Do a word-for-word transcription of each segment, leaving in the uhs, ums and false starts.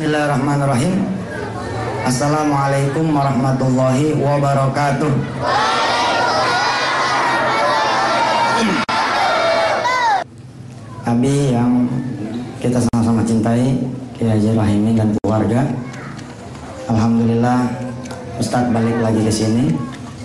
Bismillahirrahmanirrahim. Assalamualaikum warahmatullahi wabarakatuh. Abi yang kita sama-sama cintai, Kiai Haji Rahimin dan keluarga. Alhamdulillah Ustadz balik lagi ke sini.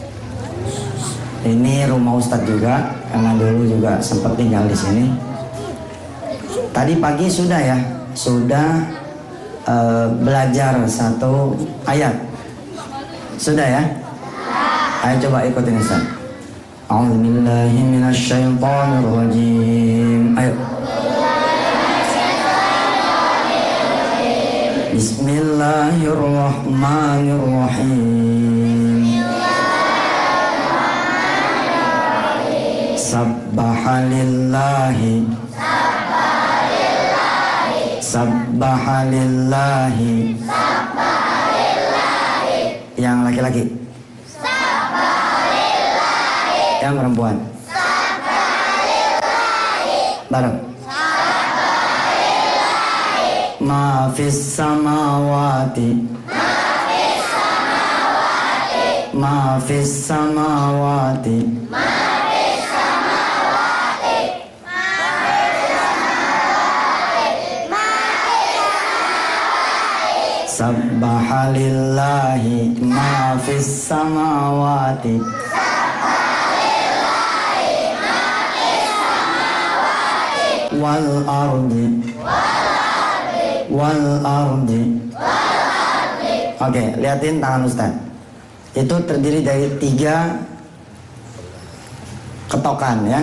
Ini rumah Ustadz juga, karena dulu juga sempat tinggal di sini. Tadi pagi sudah ya, sudah uh, belajar satu ayat. Sudah ya? Ayo coba ikutin Ustaz. A'udzubillahi minasyaitonirrajim. Ayo. Bismillahirrahmanirrahim. Sabbahalillahi. Sabbahalillahi. Sabbahalillahi. Yang laki-laki. Sabbahalillahi. Yang perempuan. Sabbahalillahi. Bareng. Sabbahalillahi. Ma fis samawati. Ma fis samawati. Ma fis samawati. Sabbahalillahi ma fis samawati. Sabbahalillahi ma fis samawati. Wal ardi. Wal ardi. Wal ardi. Oke, liatin tangan Ustaz. Itu terdiri dari tiga ketokan ya.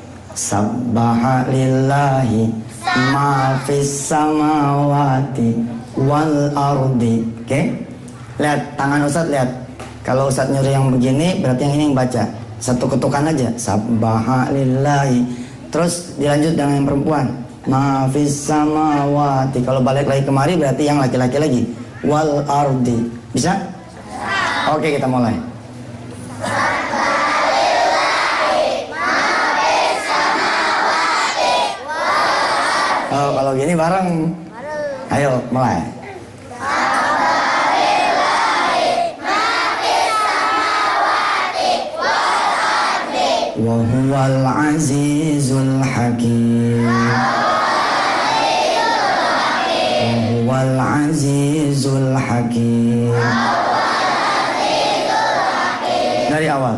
Sabbahalillahi ma fis samawati wal ardi. Oke, okay? Lihat tangan Ustadz, lihat. Kalau Ustadz nyuruh yang begini, berarti yang ini yang baca. Satu ketukan aja. Sabbahalillahi. Terus dilanjut dengan yang perempuan. Ma fis samawati. Kalau balik lagi kemari, berarti yang laki-laki lagi. Wal ardi. Bisa? Oke, okay, kita mulai. Oh, kalau gini bareng. Ayo mulai. Wa huwal azizul hakim. Wa huwal azizul hakim. Dari awal.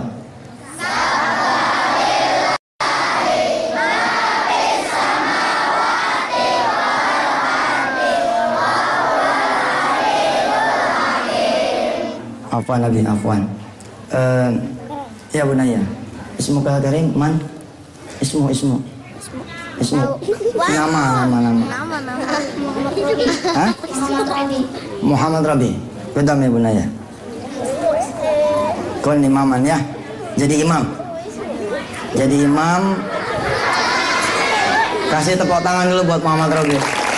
Afwan lagi, afwan. Uh, ya Bunaya. Ismu karim man? Ismu, ismu. Ismu. Nama, nama, nama. Nama, nama. Hah? Muhammad Rabi. Muhammad Rabi. Kedam ya Bunaya. Kau imaman ya. Jadi imam. Jadi imam. Kasih tepuk tangan dulu buat Muhammad Rabi.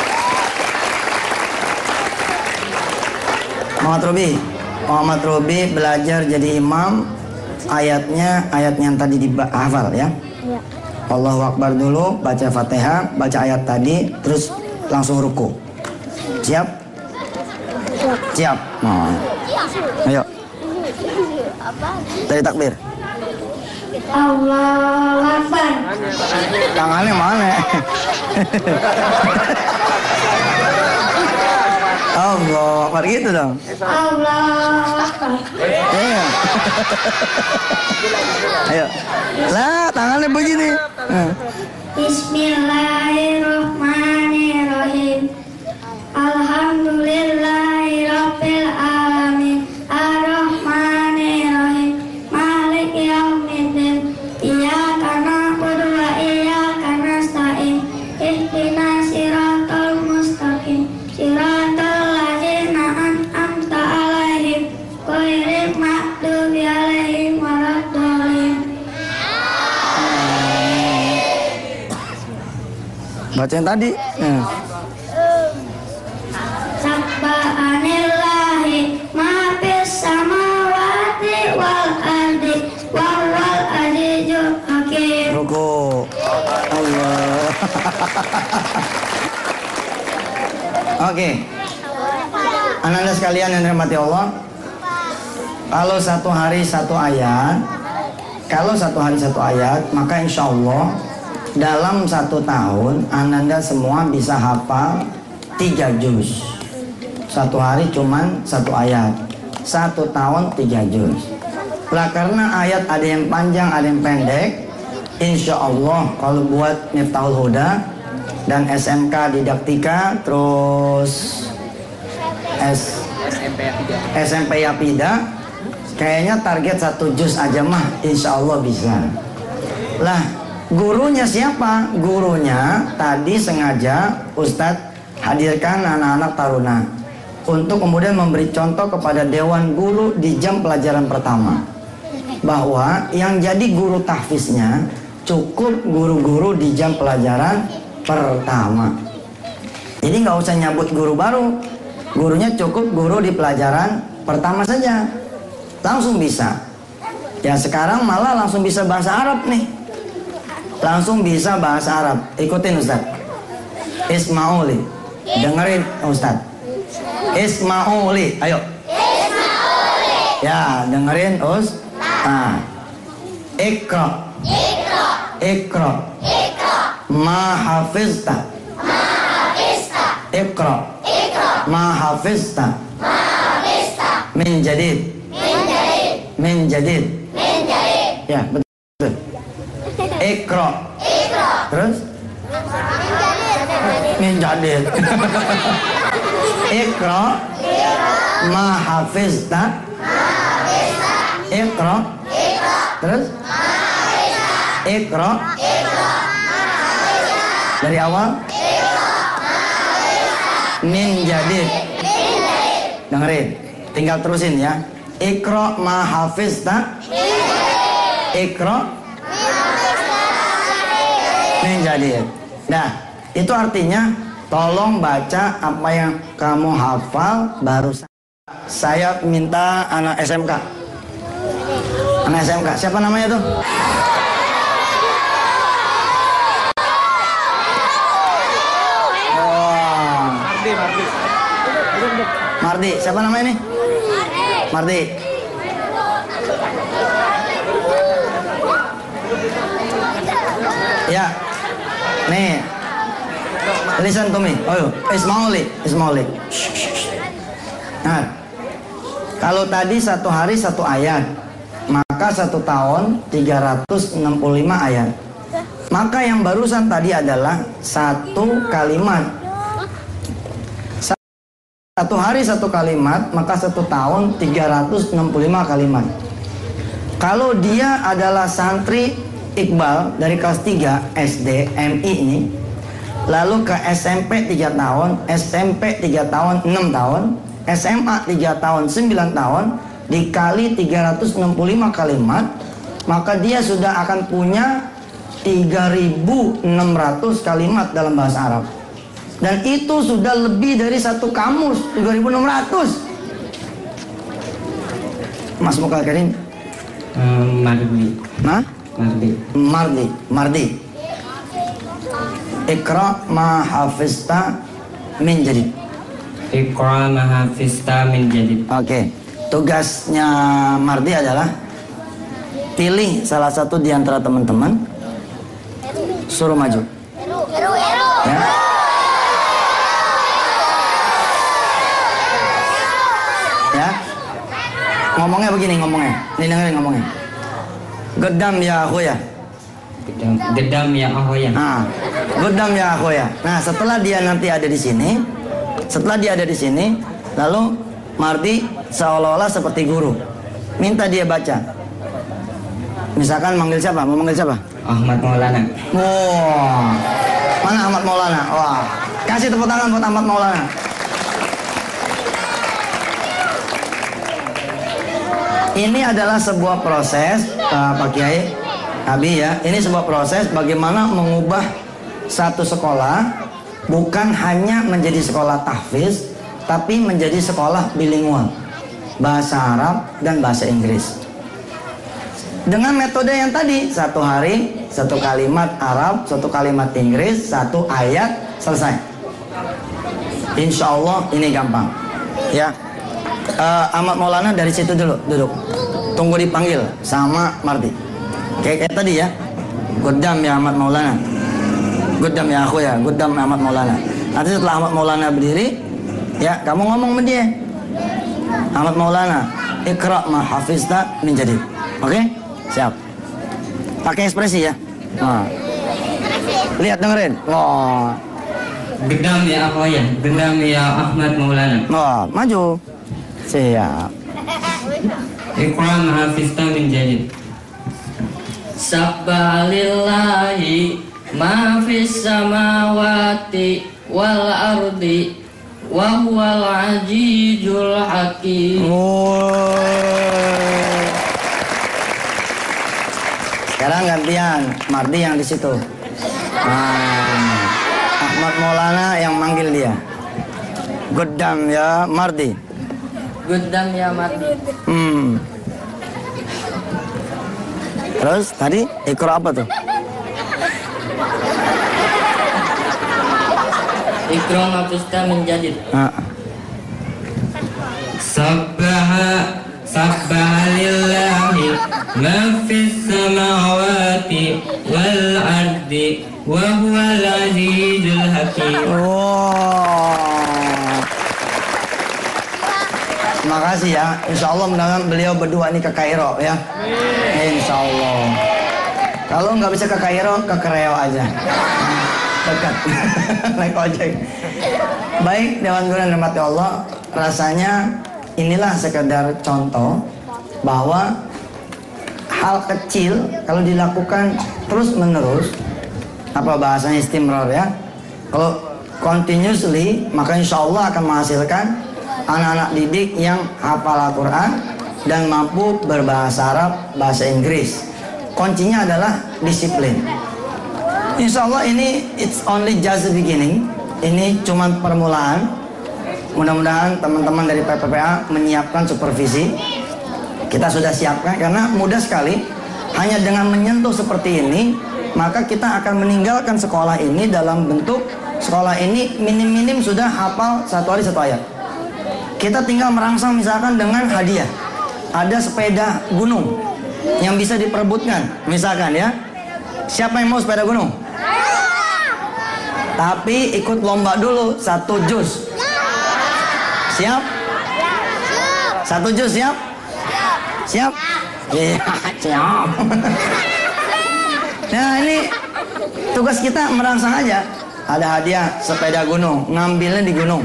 Muhammad Rabi. Muhammad Robi belajar jadi imam. Ayatnya ayat yang tadi dihafal ya. Ya. Allahu Akbar dulu, baca Fatihah, baca ayat tadi, terus langsung ruku. Siap? Siap. Siap. Oh. Ayo. Dari takbir. Allahu Akbar. Tangannya mana? Allah Akbar gitu dong. Allah Akbar. Iya. Ayo. Lah, tangannya begini. Bismillahirrahmanirrahim. Alhamdulillahirabbil alamin. Arrahmanirrahim. Maliki yaumiddin. Iyyaka na'budu wa iyyaka nasta'in. Ihdinas siratal mustaqim. Siratal ladzina an'amta 'alaihim ghairil maghdubi 'alaihim waladdallin. Baca yang tadi. Hmm. Sabbahanillahi ma fis samawati wal ardi wa huwal azizul hakim. Ruku. Allah. Oke. Ananda sekalian yang dirahmati Allah, kalau satu hari satu ayat, kalau satu hari satu ayat, maka insya Allah dalam satu tahun Ananda semua bisa hafal tiga juz. Satu hari cuman satu ayat, satu tahun tiga juz. Lah karena ayat ada yang panjang, ada yang pendek, insya Allah kalau buat Miftahul Huda dan S M K Didaktika, terus S S M P Yapida, kayaknya target satu juz aja mah insya Allah bisa. Lah gurunya siapa? Gurunya tadi sengaja Ustadz hadirkan anak-anak taruna untuk kemudian memberi contoh kepada dewan guru di jam pelajaran pertama, bahwa yang jadi guru tahfiznya cukup guru-guru di jam pelajaran pertama. Jadi nggak usah nyabut guru baru, gurunya cukup guru di pelajaran pertama saja, langsung bisa. Ya sekarang malah langsung bisa bahasa Arab nih, langsung bisa bahasa Arab. Ikutin Ustaz Ismauli, dengerin Ustaz Ismauli, ayo Ismauli. Ya dengerin Ustaz. Nah, Iqra Iqra Iqra Iqra ma hafizta ma hafizta Iqra Iqra ma hafizta ma hafizta min jadid min jadid min jadid min jadid. Ya betul. Iqra Iqra terus min jadid. Iqra ma hafizta ma hafizta Iqra terus Iqra dari awal min jadid. Dengerin, tinggal terusin ya. Iqra ma hafizta Iqra min jadid. Nah, itu artinya tolong baca apa yang kamu hafal barusan. Saya minta anak S M K. Anak S M K, siapa namanya tuh? Oh. Mardi, Mardi. Mardi, siapa namanya nih? Mardi. Ya, nih, listen to me. Oh, Ismauli, Ismauli. Nah, kalau tadi satu hari satu ayat, maka satu tahun tiga ratus enam puluh lima ayat. Maka yang barusan tadi adalah satu kalimat. Satu hari satu kalimat, maka satu tahun tiga ratus enam puluh lima kalimat. Kalau dia adalah santri Iqbal dari kelas tiga S D M I ini, lalu ke S M P tiga tahun, S M P tiga tahun enam tahun, S M A tiga tahun sembilan tahun, dikali tiga ratus enam puluh lima kalimat, maka dia sudah akan punya tiga ribu enam ratus kalimat dalam bahasa Arab. Dan itu sudah lebih dari satu kamus, tiga ribu enam ratus. Mas Mukal Karim? Um, Mardi. Nah? Mardi. Mardi. Mardi. Iqra ma hafizta min jadid. Iqra ma hafizta min jadid. Oke. Tugasnya Mardi adalah pilih salah satu di antara teman-teman, suruh maju. Ya. Ya. Ngomongnya begini ngomongnya. Nih dengerin ngomongnya. Gedam ya aku ya. Gedam, gedam ya ahoya. Nah, gedam ya aku ya. Nah, setelah dia nanti ada di sini, setelah dia ada di sini, lalu Mardi seolah-olah seperti guru, minta dia baca. Misalkan manggil siapa? Mau manggil siapa? Ahmad Maulana. Wah, mana Ahmad Maulana? Wah, kasih tepuk tangan buat Ahmad Maulana. Ini adalah sebuah proses, uh, Pak Kiai Abi ya. Ini sebuah proses bagaimana mengubah satu sekolah bukan hanya menjadi sekolah tahfiz, tapi menjadi sekolah bilingual, bahasa Arab dan bahasa Inggris. Dengan metode yang tadi, satu hari satu kalimat Arab, satu kalimat Inggris, satu ayat, selesai. Insya Allah ini gampang. Ya. Uh, Ahmad Maulana dari situ dulu duduk. Tunggu dipanggil sama Mardi. Kayak kayak tadi ya. Gudam ya Ahmad Maulana. Gudam ya aku ya. Gudam Ahmad Maulana. Nanti setelah Ahmad Maulana berdiri, ya kamu ngomong sama dia. Ahmad Maulana, Iqra ma hafizta min jadid. Oke? Siap. Pakai ekspresi ya. Nah. Lihat dengerin. Wah. Gedam ya aku ya. Gedam ya Ahmad Maulana. Wah, maju. Siap. Iqra ma hafizta min jadid. Sabbalillahi ma fis samawati wal ardi wa huwal azizul hakim. Oh. Sekarang gantian Mardi yang di situ. Nah, Ahmad Maulana yang manggil dia. Gudam ya Mardi. Gudam ya Mardi. Hmm. Terus tadi Iqra apa tuh? Iqra ma fista min jadid. Ah. Sabbaha sabbaha lillahi ma fis samawati wal ardi wa huwal azizul hakim. Oh. Terima kasih ya. Insya Allah mudah-mudahan beliau berdua ini ke Kairo ya. Insya Allah. Kalau nggak bisa ke Kairo, ke Kreo aja. Dekat. Naik ojek. Baik, Dewan Guru yang dirahmati Allah. Rasanya inilah sekedar contoh bahwa hal kecil kalau dilakukan terus menerus, apa bahasanya istimrar ya. Kalau continuously, maka insya Allah akan menghasilkan anak-anak didik yang hafal Al-Quran dan mampu berbahasa Arab, bahasa Inggris. Kuncinya adalah disiplin. Insya Allah ini it's only just the beginning. Ini cuma permulaan. Mudah-mudahan teman-teman dari P P P A menyiapkan supervisi. Kita sudah siapkan karena mudah sekali. Hanya dengan menyentuh seperti ini, maka kita akan meninggalkan sekolah ini dalam bentuk sekolah ini minim-minim sudah hafal satu hari satu ayat. Kita tinggal merangsang misalkan dengan hadiah. Ada sepeda gunung yang bisa diperebutkan, misalkan ya. Siapa yang mau sepeda gunung? Tapi ikut lomba dulu satu juz. Siap? Satu juz siap? Siap? Iya, siap. Nah ini tugas kita merangsang aja. Ada hadiah sepeda gunung, ngambilnya di gunung.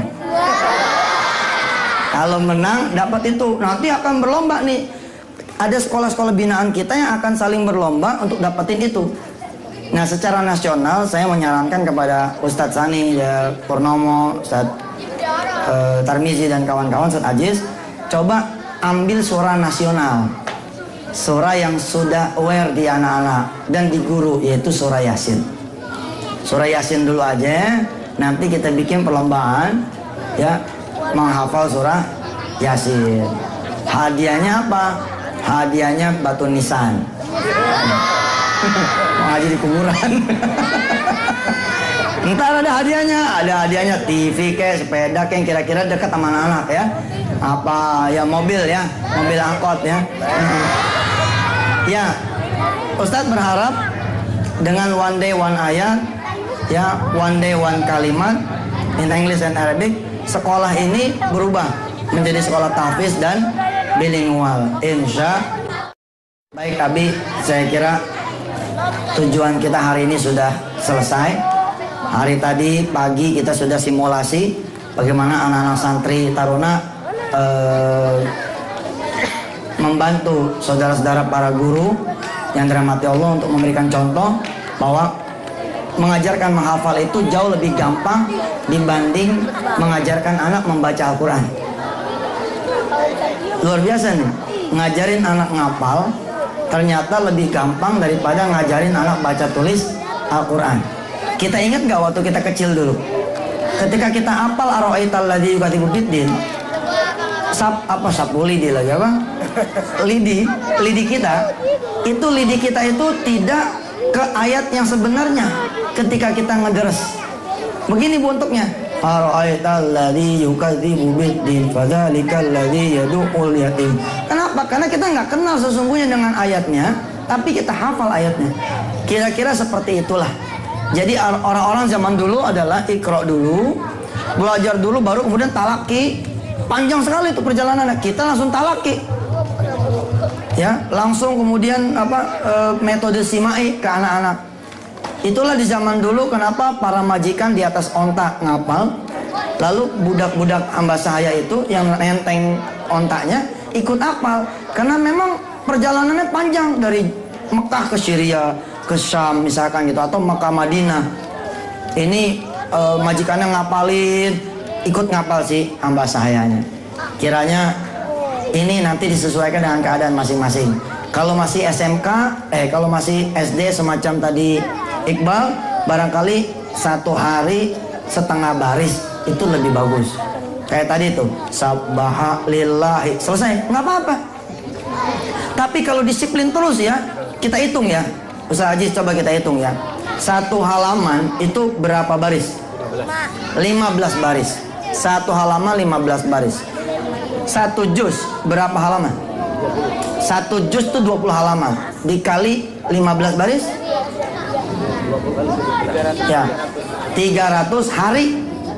Kalau menang dapat itu, nanti akan berlomba nih. Ada sekolah-sekolah binaan kita yang akan saling berlomba untuk dapetin itu. Nah, secara nasional saya menyarankan kepada Ustadz Sani, ya, Purnomo, Ustadz uh, Tarmizi dan kawan-kawan, Ustadz Aziz, coba ambil surah nasional, surah yang sudah aware di anak-anak dan di guru, yaitu surah Yasin. Surah Yasin dulu aja, nanti kita bikin perlombaan, ya. Menghafal surah Yasin. Hadiahnya apa? Hadiahnya batu nisan. Mengaji di kuburan. Ntar ada hadiahnya, ada hadiahnya T V kayak sepeda kayak kira-kira dekat sama anak-anak ya. Apa ya mobil ya, mobil angkot ya. Ya, Ustadz berharap dengan one day one ayat, ya one day one kalimat in English and Arabic, sekolah ini berubah menjadi sekolah tahfiz dan bilingual. Insya baik Abi, saya kira tujuan kita hari ini sudah selesai. Hari tadi pagi kita sudah simulasi bagaimana anak-anak santri taruna eh, membantu saudara-saudara para guru yang dirahmati Allah untuk memberikan contoh bahwa mengajarkan menghafal itu jauh lebih gampang dibanding mengajarkan anak membaca Al-Quran. Luar biasa nih, ngajarin anak ngapal ternyata lebih gampang daripada ngajarin anak baca tulis Al-Quran. Kita ingat gak waktu kita kecil dulu, ketika kita hafal Ar-Ra'aital ladzi yukazzibu biddin, sap apa sapu lidi lagi apa? Lidi, lidi kita itu lidi kita itu tidak ke ayat yang sebenarnya ketika kita ngederes. Begini bentuknya. ara'aital ladzi yukadzibu biddin fadzalikal ladzi yad'ul yatim. Kenapa? Karena kita nggak kenal sesungguhnya dengan ayatnya, tapi kita hafal ayatnya. Kira-kira seperti itulah. Jadi orang-orang zaman dulu adalah ikra dulu, belajar dulu, baru kemudian talaki. Panjang sekali itu perjalanannya. Kita langsung talaki, ya, langsung kemudian apa e, metode simai ke anak-anak. Itulah di zaman dulu kenapa para majikan di atas onta ngapal, lalu budak-budak hamba sahaya itu yang nenteng ontanya ikut apal, karena memang perjalanannya panjang dari Mekah ke Syria, ke Syam misalkan gitu, atau Mekah Madinah. Ini e, majikannya ngapalin, ikut ngapal sih hamba sahayanya. Kiranya ini nanti disesuaikan dengan keadaan masing-masing. Kalau masih S M K, eh kalau masih S D semacam tadi Iqbal, barangkali satu hari setengah baris itu lebih bagus. Kayak tadi tuh, sabbaha lillahi, selesai, nggak apa-apa. Tapi kalau disiplin terus ya, kita hitung ya. Ustaz Aziz coba kita hitung ya. Satu halaman itu berapa baris? lima belas baris. Satu halaman lima belas baris. Satu juz berapa halaman? Satu juz itu dua puluh halaman. Dikali lima belas baris? Ya, tiga ratus hari.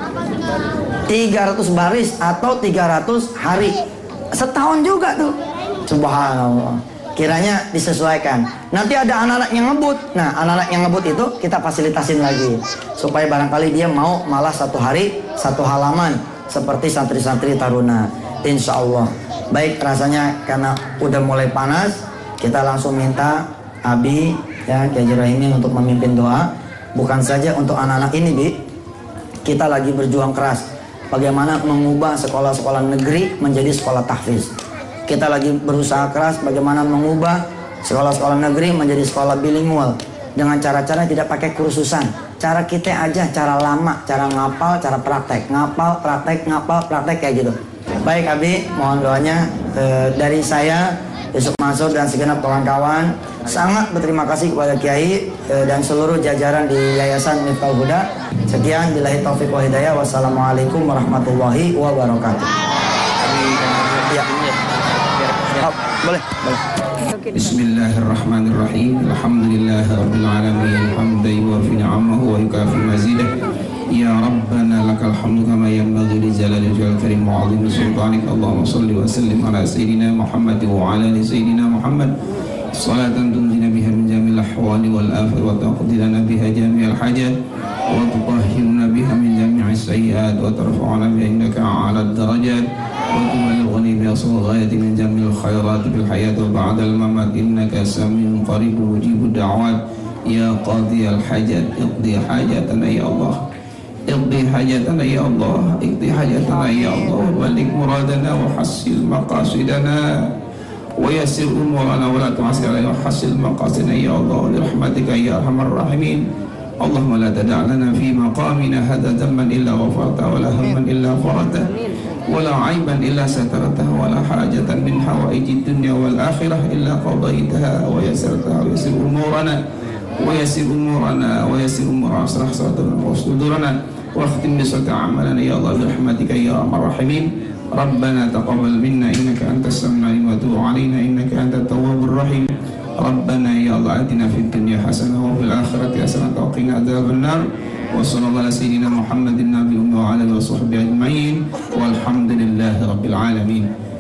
tiga ratus baris atau tiga ratus hari. Setahun juga tuh. Subhanallah. Kiranya disesuaikan. Nanti ada anak-anak yang ngebut. Nah, anak-anak yang ngebut itu kita fasilitasin lagi, supaya barangkali dia mau malah satu hari satu halaman seperti santri-santri taruna. Insya Allah. Baik, rasanya karena udah mulai panas, kita langsung minta Abi ya Kiai Rahimi untuk memimpin doa. Bukan saja untuk anak-anak ini, Bi. Kita lagi berjuang keras bagaimana mengubah sekolah-sekolah negeri menjadi sekolah tahfiz. Kita lagi berusaha keras bagaimana mengubah sekolah-sekolah negeri menjadi sekolah bilingual dengan cara-cara tidak pakai kursusan. Cara kita aja, cara lama, cara ngapal, cara praktek, ngapal, praktek, ngapal, praktek kayak gitu. Baik Abi, mohon doanya e, dari saya, Yusuf Mansur dan segenap kawan-kawan. Sangat berterima kasih kepada Kiai e, dan seluruh jajaran di Yayasan Miftahul Huda. Sekian, billahi taufiq wal hidayah. Wassalamualaikum warahmatullahi wabarakatuh. Ya. Oh, boleh, boleh. Bismillahirrahmanirrahim. Alhamdulillahirabbil alamin. Hamdan yuwafi ni'amahu wa yukafi mazidah. Ya Rabbana lakal hamdu kama yanbaghi li jalali wajhil karim wa 'azimi sultanik. Allahumma shalli wa sallim ala sayyidina Muhammad wa ala ali sayyidina Muhammad. Salatan tunjina biha min jamil ahwali wal afat wa taqdilana biha jami'al hajat wa tutahhiruna biha min jami'is sayyi'at wa tarfa'una biha indaka 'ala ad-darajat wa tuballighuna biha ghayati min jamil khairat fil hayat wa ba'da al-mamat innaka samiun qarib mujibud da'wat. Ya qadiyal hajat iqdi hajatana ya Allah. اقضي حاجتنا يا الله اقضي حاجتنا يا الله وبلغ مرادنا وحصل مقاصدنا ويسر امورنا ولا تعسر علينا وحصل مقاصدنا يا الله برحمتك يا ارحم الراحمين. اللهم لا تدع لنا في مقامنا هذا ذنبا الا غفرته ولا هما الا فرجته ولا عيبا الا سترته ولا حاجة من حوائج الدنيا والاخرة الا قضيتها ويسرتها ويسر امورنا ويسر امورنا ويسر امورنا واصلح صدورنا وصدورنا واختم بصدق اعمالنا يا الله برحمتك يا ارحم الراحمين. ربنا تقبل منا انك انت السميع العليم وتب علينا انك انت التواب الرحيم. ربنا يا الله اتنا في الدنيا حسنه وفي الاخره حسنه وقنا عذاب النار. وصلى الله على سيدنا محمد النبي وعلى اله وصحبه اجمعين والحمد لله رب العالمين.